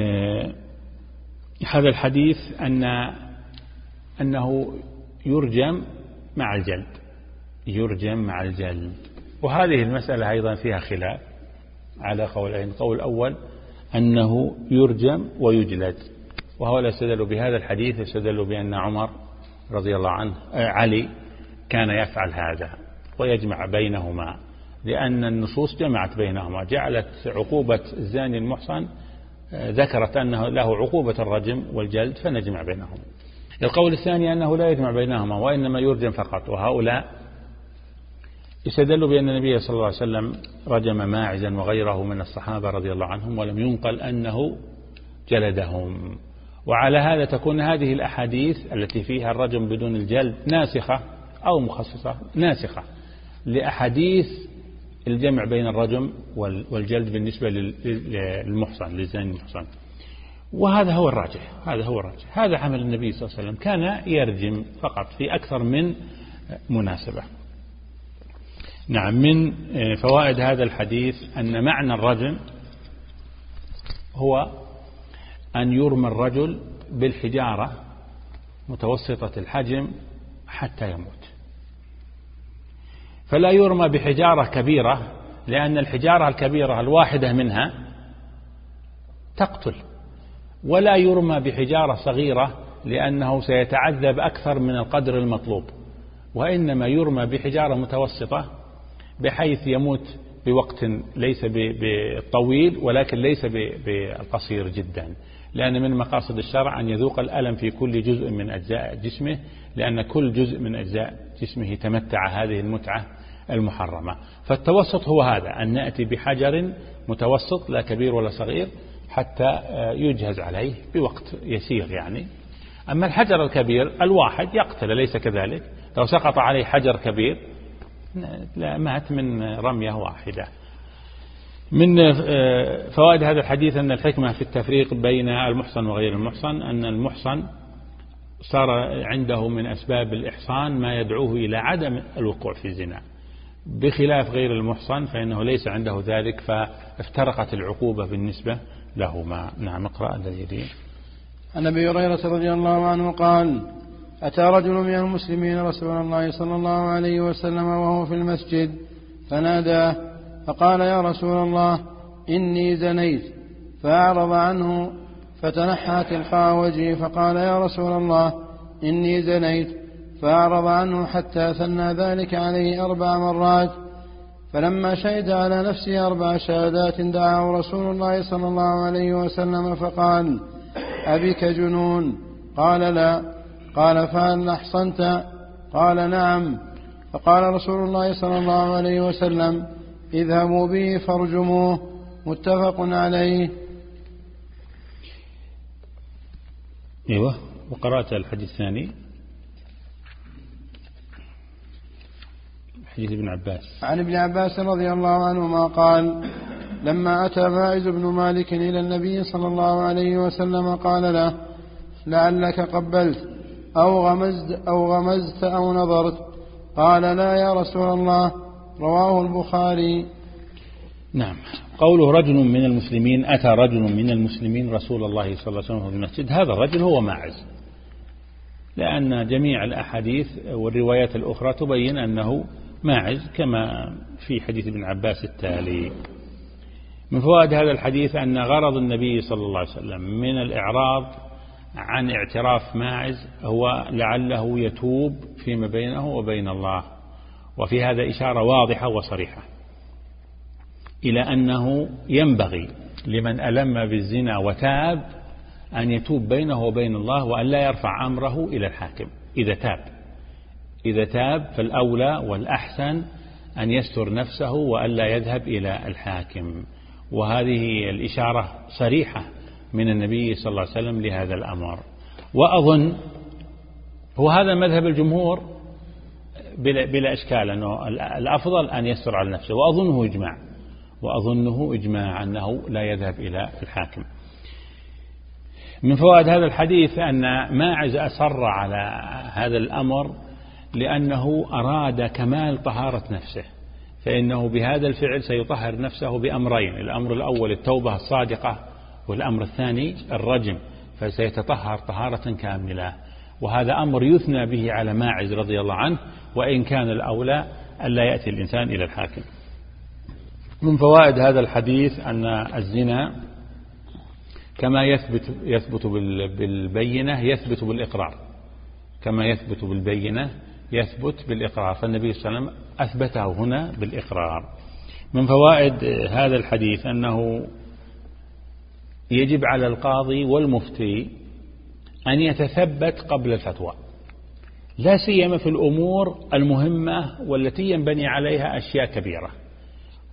Speaker 2: هذا الحديث أن أنه يرجم مع الجلد، يرجم مع الجلد. وهذه المسألة أيضا فيها خلاف على قولين. قول الأول أنه يرجم ويجلد، وهؤلاء استدلوا بهذا الحديث، استدلوا بأن عمر رضي الله عنه علي كان يفعل هذا ويجمع بينهما، لأن النصوص جمعت بينهما، جعلت عقوبة الزاني المحصن، ذكرت أنه له عقوبة الرجم والجلد، فنجمع بينهما. القول الثاني أنه لا يجمع بينهما وإنما يرجم فقط، وهؤلاء استدلوا بأن النبي صلى الله عليه وسلم رجم ماعزا وغيره من الصحابة رضي الله عنهم، ولم ينقل أنه جلدهم. وعلى هذا تكون هذه الأحاديث التي فيها الرجم بدون الجلد ناسخة أو مخصصة، ناسخة لأحاديث الجمع بين الرجم والجلد بالنسبة للمحصن، للزاني المحصن. وهذا هو الراجح، هذا هو الراجح، هذا عمل النبي صلى الله عليه وسلم، كان يرجم فقط في أكثر من مناسبة. نعم. من فوائد هذا الحديث أن معنى الرجم هو أن يرمى الرجل بالحجارة متوسطة الحجم حتى يموت، فلا يرمى بحجارة كبيرة، لأن الحجارة الكبيرة الواحدة منها تقتل، ولا يرمى بحجارة صغيرة لأنه سيتعذب أكثر من القدر المطلوب، وإنما يرمى بحجارة متوسطة بحيث يموت بوقت ليس بالطويل ولكن ليس بالقصير جدا، لأن من مقاصد الشرع أن يذوق الألم في كل جزء من أجزاء جسمه، لأن كل جزء من أجزاء جسمه تمتع هذه المتعة المحرمة. فالتوسط هو هذا، أن نأتي بحجر متوسط لا كبير ولا صغير حتى يجهز عليه بوقت يسير يعني. أما الحجر الكبير الواحد يقتل، ليس كذلك؟ لو سقط عليه حجر كبير لا مات من رمية واحدة. من فوائد هذا الحديث أن الحكمة في التفريق بين المحصن وغير المحصن، أن المحصن صار عنده من أسباب الإحصان ما يدعوه إلى عدم الوقوع في الزنا، بخلاف غير المحصن فإنه ليس عنده ذلك، فافترقت العقوبة بالنسبة لهما. نعم. اقرأ الذي.
Speaker 1: عن أبي هريرة رضي الله عنه قال: أتى رجل من المسلمين رسول الله صلى الله عليه وسلم وهو في المسجد فناداه فقال: يا رسول الله إني زنيت، فأعرض عنه فتنحى تلقاء وجهه فقال: يا رسول الله إني زنيت، فأعرض عنه حتى ثنى ذلك عليه أربع مرات، فلما شهد على نفسه أربع شهادات دعاه رسول الله صلى الله عليه وسلم فقال: أبك جنون؟ قال: لا. قال: فهل أحصنت؟ قال: نعم. فقال رسول الله صلى الله عليه وسلم: اذهبوا به فارجموه. متفق عليه.
Speaker 2: ايوه. وقرأت الحديث الثاني، حديث ابن عباس.
Speaker 1: عن ابن عباس رضي الله عنهما قال: لما أتى ماعز بن مالك إلى النبي صلى الله عليه وسلم قال له: لعلك قبلت أو غمزت أو غمزت أو نظرت؟ قال: لا يا رسول الله. رواه البخاري.
Speaker 2: نعم. قوله رجل من المسلمين، أتى رجل من المسلمين رسول الله صلى الله عليه وسلم في المسجد، هذا الرجل هو ماعز، لأن جميع الأحاديث والروايات الأخرى تبين أنه ماعز كما في حديث ابن عباس التالي. من فوائد هذا الحديث أن غرض النبي صلى الله عليه وسلم من الإعراض عن اعتراف ماعز هو لعله يتوب فيما بينه وبين الله، وفي هذا إشارة واضحة وصريحة إلى أنه ينبغي لمن ألم بالزنا وتاب أن يتوب بينه وبين الله، وأن لا يرفع أمره إلى الحاكم إذا تاب. إذا تاب فالأولى والأحسن أن يستر نفسه وأن لا يذهب إلى الحاكم، وهذه الإشارة صريحة من النبي صلى الله عليه وسلم لهذا الأمر. وأظن هو هذا مذهب الجمهور بلا, بلا إشكال، أنه الأفضل أن يستر على نفسه، وأظنه إجماع وأظنه إجماع أنه لا يذهب إلى الحاكم. من فوائد هذا الحديث أن ماعز أصر على هذا الأمر لأنه أراد كمال طهارة نفسه، فإنه بهذا الفعل سيطهر نفسه بأمرين: الأمر الأول التوبة الصادقة، والأمر الثاني الرجم، فسيتطهر طهارة كاملة. وهذا أمر يثنى به على ماعز رضي الله عنه، وإن كان الأولى ألا يأتي الإنسان إلى الحاكم. من فوائد هذا الحديث أن الزنا كما يثبت يثبت بالبينة يثبت بالإقرار، كما يثبت بالبينة يثبت بالإقرار، فالنبي صلى الله عليه وسلم أثبته هنا بالإقرار. من فوائد هذا الحديث أنه يجب على القاضي والمفتي أن يتثبت قبل الفتوى، لا سيما في الأمور المهمة والتي ينبني عليها أشياء كبيرة،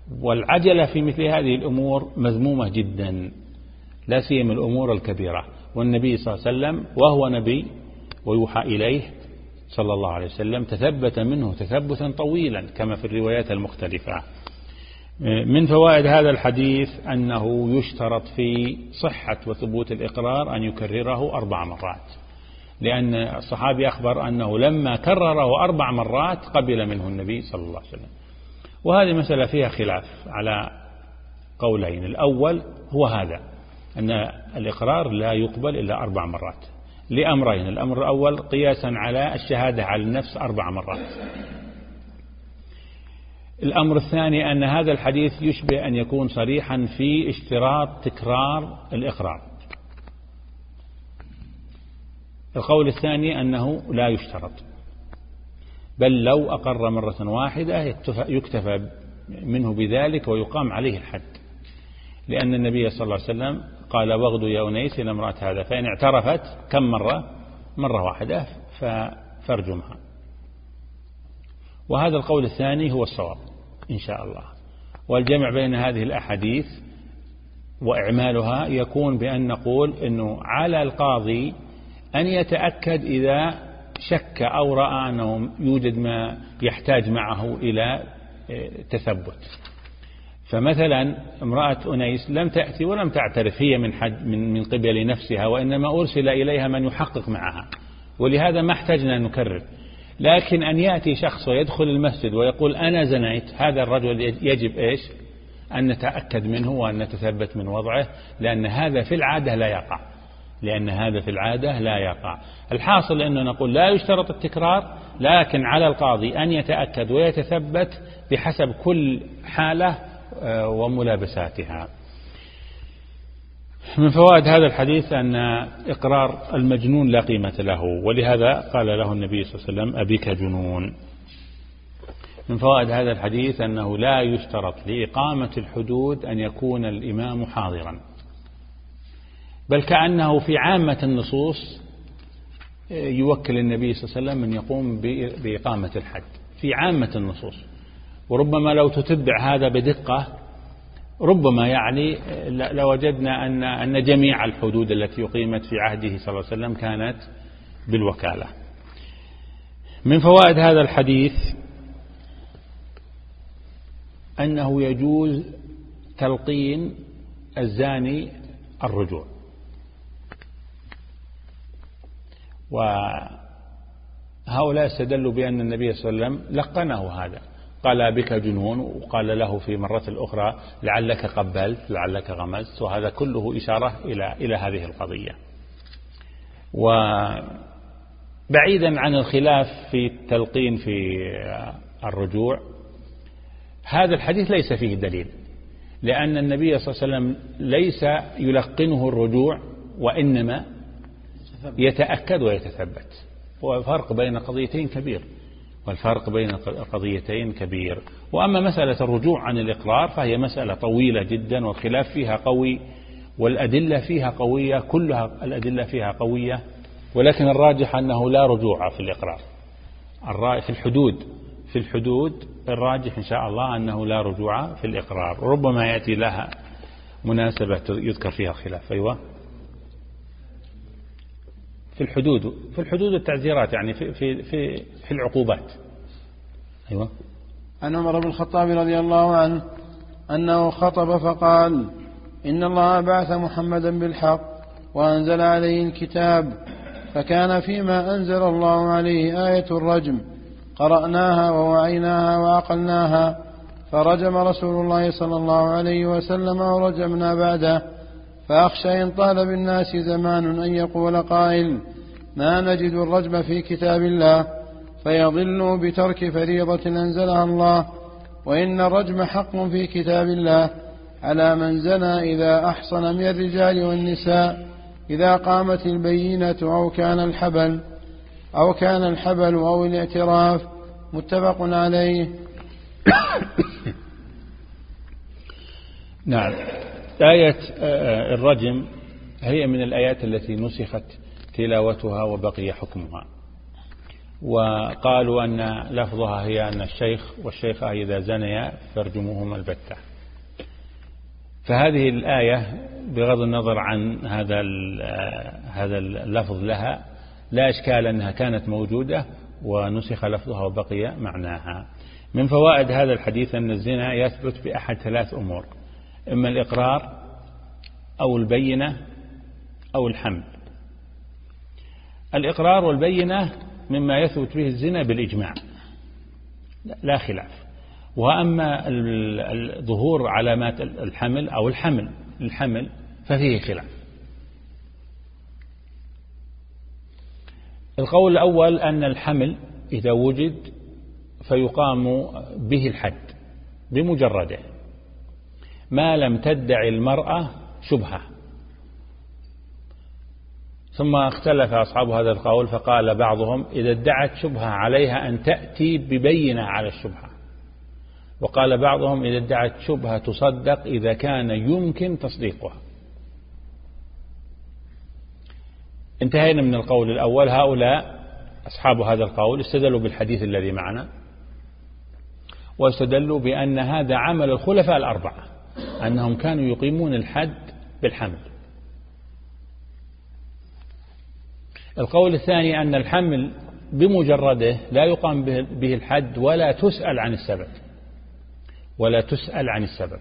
Speaker 2: والعجلة في مثل هذه الأمور مذمومة جدا، لا سيما الأمور الكبيرة. والنبي صلى الله عليه وسلم وهو نبي ويوحى إليه صلى الله عليه وسلم تثبت منه تثبتا طويلا كما في الروايات المختلفة. من فوائد هذا الحديث أنه يشترط في صحة وثبوت الإقرار أن يكرره أربع مرات، لأن الصحابي أخبر أنه لما كرره أربع مرات قبل منه النبي صلى الله عليه وسلم. وهذه مسألة فيها خلاف على قولين. الأول هو هذا، أن الإقرار لا يقبل إلا أربع مرات لأمرين. الأمر الأول قياسا على الشهادة على النفس أربع مرات. الأمر الثاني أن هذا الحديث يشبه أن يكون صريحا في اشتراط تكرار الإقرار. القول الثاني أنه لا يشترط، بل لو أقر مرة واحدة يكتفى منه بذلك ويقام عليه الحد، لأن النبي صلى الله عليه وسلم قال واغدوا يا أنيس إلى امرأة هذا، فإن اعترفت كم مرة؟ مرة واحدة فارجمها. وهذا القول الثاني هو الصواب إن شاء الله. والجمع بين هذه الأحاديث وإعمالها يكون بأن نقول أنه على القاضي أن يتأكد إذا شك أو رأى أنه يوجد ما يحتاج معه إلى تثبت. فمثلا امرأة أنيس لم تأتي ولم تعترف هي من, حد من, من قبل نفسها، وإنما أرسل إليها من يحقق معها، ولهذا ما احتاجنا أن نكرر. لكن أن يأتي شخص ويدخل المسجد ويقول أنا زنيت، هذا الرجل يجب إيش أن نتأكد منه وأن نتثبت من وضعه، لأن هذا في العادة لا يقع لأن هذا في العادة لا يقع. الحاصل أنه نقول لا يشترط التكرار، لكن على القاضي أن يتأكد ويتثبت بحسب كل حالة وملابساتها. من فوائد هذا الحديث أن إقرار المجنون لا قيمة له، ولهذا قال له النبي صلى الله عليه وسلم أبيك جنون. من فوائد هذا الحديث أنه لا يشترط لإقامة الحدود أن يكون الإمام حاضرا، بل كأنه في عامة النصوص يوكل النبي صلى الله عليه وسلم من يقوم بإقامة الحد في عامة النصوص. وربما لو تتبع هذا بدقة ربما يعني لوجدنا أن أن جميع الحدود التي أقيمت في عهده صلى الله عليه وسلم كانت بالوكالة. من فوائد هذا الحديث أنه يجوز تلقين الزاني الرجوع، وهؤلاء استدلوا بأن النبي صلى الله عليه وسلم لقنه هذا، قال بك جنون، وقال له في مرة الأخرى لعلك قبلت لعلك غمزت، وهذا كله إشارة إلى إلى هذه القضية. وبعيدا عن الخلاف في التلقين في الرجوع، هذا الحديث ليس فيه دليل، لأن النبي صلى الله عليه وسلم ليس يلقنه الرجوع وإنما يتأكد ويتثبت. والفرق بين قضيتين كبير والفرق بين قضيتين كبير. وأما مسألة الرجوع عن الإقرار فهي مسألة طويلة جدا والخلاف فيها قوي والأدلة فيها قوية، كلها الأدلة فيها قوية، ولكن الراجح أنه لا رجوع في الإقرار. في الحدود في الحدود الراجح إن شاء الله أنه لا رجوع في الإقرار، ربما يأتي لها مناسبة يذكر فيها الخلاف. أيوة في الحدود في الحدود التعزيرات يعني في في في, في العقوبات. أيوة.
Speaker 1: عن عمر بن الخطاب رضي الله عنه أنه خطب فقال إن الله بعث محمدا بالحق وأنزل عليه الكتاب، فكان فيما أنزل الله عليه آية الرجم، قرأناها ووعيناها وعقلناها، فرجم رسول الله صلى الله عليه وسلم ورجمنا بعده. فأخشى إن طال بالناس زمان أن يقول قائل ما نجد الرجم في كتاب الله، فيضلوا بترك فريضة أنزلها الله، وإن الرجم حق في كتاب الله على من زنى إذا أحصن من الرجال والنساء إذا قامت البينة أو كان الحبل أو كان الحبل أو الاعتراف، متفق عليه.
Speaker 2: نعم. آية الرجم هي من الآيات التي نسخت تلاوتها وبقي حكمها، وقالوا أن لفظها هي أن الشيخ والشيخة إذا زنيا فارجموهما البتة. فهذه الآية بغض النظر عن هذا هذا اللفظ لها لا إشكال أنها كانت موجودة ونسخ لفظها وبقي معناها. من فوائد هذا الحديث أن الزنا يثبت بأحد ثلاث أمور: إما الإقرار أو البينة أو الحمل. الإقرار والبينة مما يثبت به الزنا بالإجماع لا خلاف، وأما ظهور علامات الحمل أو الحمل الحمل ففيه خلاف. القول الأول أن الحمل إذا وجد فيقام به الحد بمجرده ما لم تدعي المرأة شبهة. ثم اختلف أصحاب هذا القول فقال بعضهم إذا ادعت شبهة عليها أن تأتي ببينة على الشبهة، وقال بعضهم إذا ادعت شبهة تصدق إذا كان يمكن تصديقها. انتهينا من القول الأول. هؤلاء أصحاب هذا القول استدلوا بالحديث الذي معنا، واستدلوا بأن هذا عمل الخلفاء الأربعة، أنهم كانوا يقيمون الحد بالحمل. القول الثاني أن الحمل بمجرده لا يقام به الحد ولا تسأل عن السبب ولا تسأل عن السبب.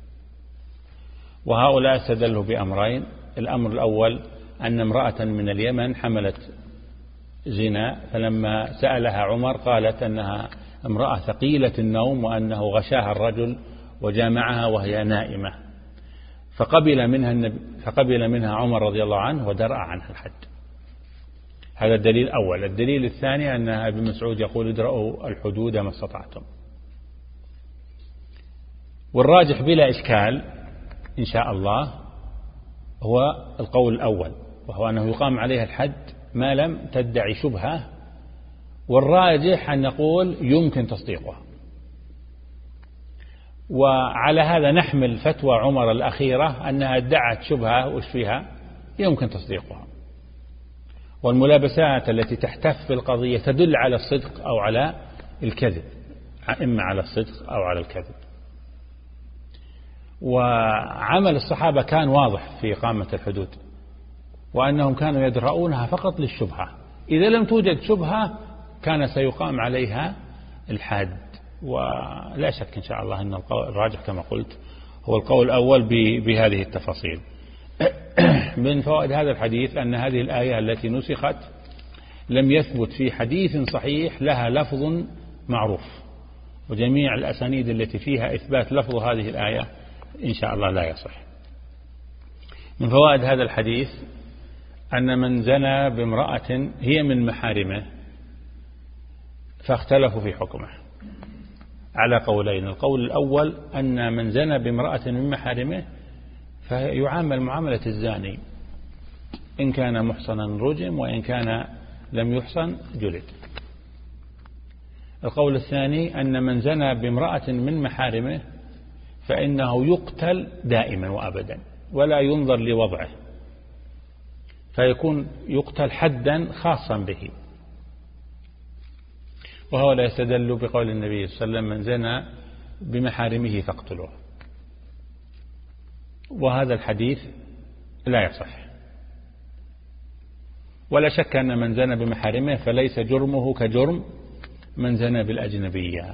Speaker 2: وهؤلاء استدلوا بأمرين: الأمر الأول أن امرأة من اليمن حملت زنا، فلما سألها عمر قالت أنها امرأة ثقيلة النوم وأنه غشاها الرجل وجامعها وهي نائمة، فقبل منها النبي فقبل منها عمر رضي الله عنه ودرأ عنها الحد. هذا الدليل الأول. الدليل الثاني أن ابن مسعود يقول ادرأوا الحدود ما استطعتم. والراجح بلا إشكال إن شاء الله هو القول الأول، وهو أنه يقام عليها الحد ما لم تدعي شبهة، والراجح أن نقول يمكن تصديقها. وعلى هذا نحمل فتوى عمر الأخيرة أنها ادعت شبهة وش فيها يمكن تصديقها. والملابسات التي تحتف في القضية تدل على الصدق أو على الكذب، إما على الصدق أو على الكذب. وعمل الصحابة كان واضح في إقامة الحدود، وأنهم كانوا يدرؤونها فقط للشبهة. إذا لم توجد شبهة كان سيقام عليها الحد. ولا شك إن شاء الله أن الراجح كما قلت هو القول الأول بهذه التفاصيل. من فوائد هذا الحديث أن هذه الآية التي نسخت لم يثبت في حديث صحيح لها لفظ معروف، وجميع الأسانيد التي فيها إثبات لفظ هذه الآية إن شاء الله لا يصح. من فوائد هذا الحديث أن من زنى بامرأة هي من محارمه فاختلفوا في حكمه على قولين: القول الأول أن من زنى بامرأة من محارمه فيعامل معاملة الزاني، إن كان محصنا رجم وإن كان لم يحصن جلد. القول الثاني أن من زنى بامرأة من محارمه فإنه يقتل دائما وأبدا ولا ينظر لوضعه، فيكون يقتل حدا خاصا به. وهو لا يستدل بقول النبي صلى الله عليه وسلم: من زنى بمحارمه فاقتلوه. وهذا الحديث لا يصح. ولا شك أن من زنى بمحارمه فليس جرمه كجرم من زنى بالأجنبية،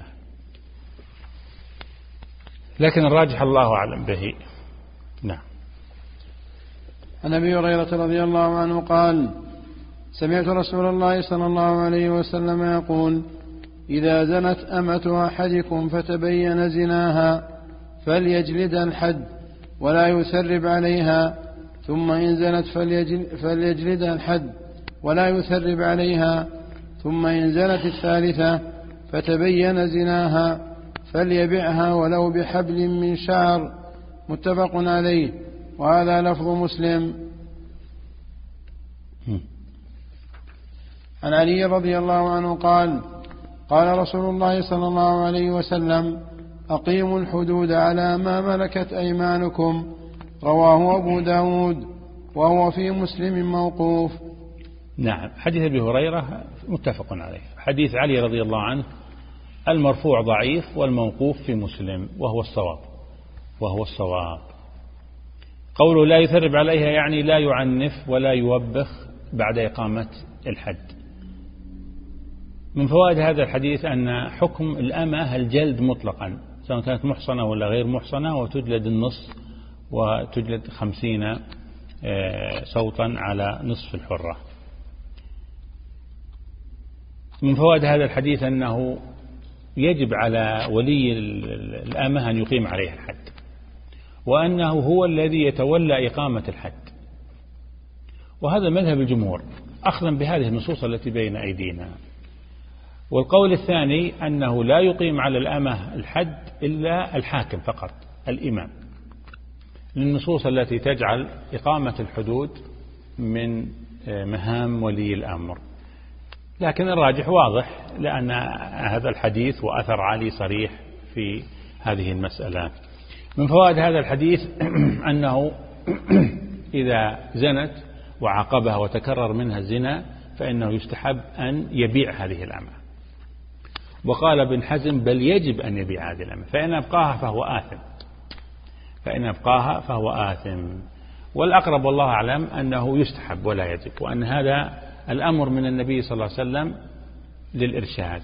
Speaker 2: لكن الراجح الله أعلم به. نعم.
Speaker 1: عن أبي هريرة رضي الله عنه قال: سمعت رسول الله صلى الله عليه وسلم يقول: إذا زنت أمة أحدكم فتبين زناها فليجلد الحد ولا يثرب عليها، ثم إن زنت فليجلد الحد ولا يثرب عليها، ثم إن زنت الثالثة فتبين زناها فليبعها ولو بحبل من شعر. متفق عليه، وهذا لفظ مسلم. عن علي رضي الله عنه قال: قال رسول الله صلى الله عليه وسلم: أقيموا الحدود على ما ملكت أيمانكم. رواه أبو داود، وهو في مسلم موقوف.
Speaker 2: نعم. حديث أبي هريرة متفق عليه. حديث علي رضي الله عنه المرفوع ضعيف والموقوف في مسلم، وهو الصواب وهو الصواب قوله لا يثرب عليها يعني لا يعنف ولا يوبخ بعد إقامة الحد. من فوائد هذا الحديث أن حكم الأمة الجلد مطلقا سواء كانت محصنة ولا غير محصنة، وتجلد النص وتجلد خمسين صوتا على نصف الحرة. من فوائد هذا الحديث أنه يجب على ولي الأمة أن يقيم عليها الحد، وأنه هو الذي يتولى إقامة الحد، وهذا مذهب الجمهور أخذا بهذه النصوص التي بين أيدينا. والقول الثاني أنه لا يقيم على الأمة الحد إلا الحاكم فقط الإمام، للنصوص التي تجعل إقامة الحدود من مهام ولي الأمر. لكن الراجح واضح، لأن هذا الحديث وأثر علي صريح في هذه المسألة. من فوائد هذا الحديث أنه إذا زنت وعاقبها وتكرر منها الزنا فإنه يستحب أن يبيع هذه الأمة. وقال ابن حزم بل يجب أن يبيع هذه الأمة، فإن أبقاها فهو آثم، فإن أبقاها فهو آثم. والأقرب والله أعلم أنه يستحب ولا يجب، وأن هذا الأمر من النبي صلى الله عليه وسلم للإرشاد.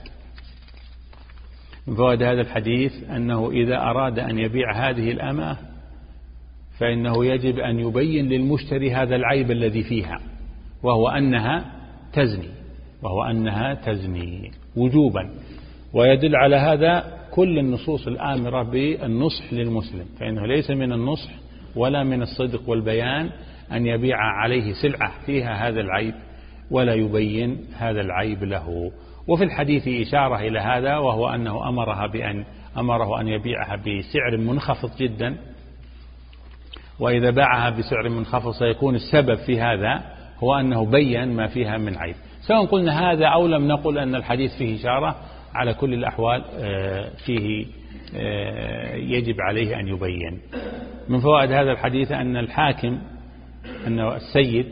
Speaker 2: من فوائد هذا الحديث أنه إذا أراد أن يبيع هذه الأمة فإنه يجب أن يبين للمشتري هذا العيب الذي فيها، وهو أنها تزني وهو أنها تزني وجوبا. ويدل على هذا كل النصوص الآمرة بالنصح للمسلم، فإنه ليس من النصح ولا من الصدق والبيان أن يبيع عليه سلعة فيها هذا العيب ولا يبين هذا العيب له. وفي الحديث إشارة إلى هذا، وهو أنه أمرها بأن أمره أن يبيعها بسعر منخفض جدا، وإذا باعها بسعر منخفض سيكون السبب في هذا هو أنه بين ما فيها من عيب. سواء قلنا هذا أو لم نقل أن الحديث فيه إشارة، على كل الأحوال فيه يجب عليه أن يبين. من فوائد هذا الحديث أن الحاكم أن السيد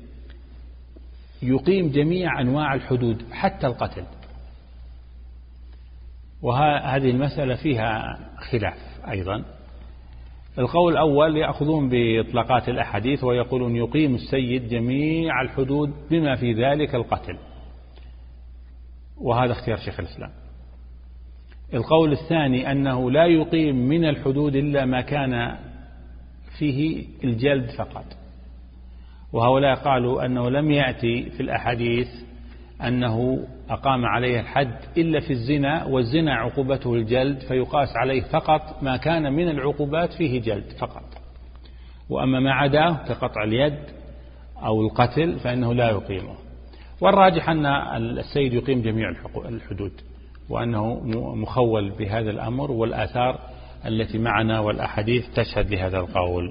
Speaker 2: يقيم جميع أنواع الحدود حتى القتل، وهذه المسألة فيها خلاف أيضا. القول الأول يأخذون بإطلاقات الأحاديث ويقولون يقيم السيد جميع الحدود بما في ذلك القتل، وهذا اختيار شيخ الإسلام. القول الثاني أنه لا يقيم من الحدود إلا ما كان فيه الجلد فقط، وهؤلاء قالوا أنه لم يأتي في الأحاديث أنه أقام عليه الحد إلا في الزنا، والزنا عقوبته الجلد، فيقاس عليه فقط ما كان من العقوبات فيه جلد فقط، وأما ما عداه كقطع اليد أو القتل فإنه لا يقيمه. والراجح أن السيد يقيم جميع الحدود، وأنه مخول بهذا الأمر، والآثار التي معنا والأحاديث تشهد لهذا القول.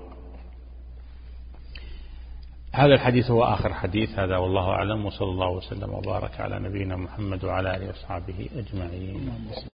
Speaker 2: هذا الحديث هو آخر حديث هذا، والله أعلم، وصلى الله وسلم وبارك على نبينا محمد وعلى آله وصحبه أجمعين.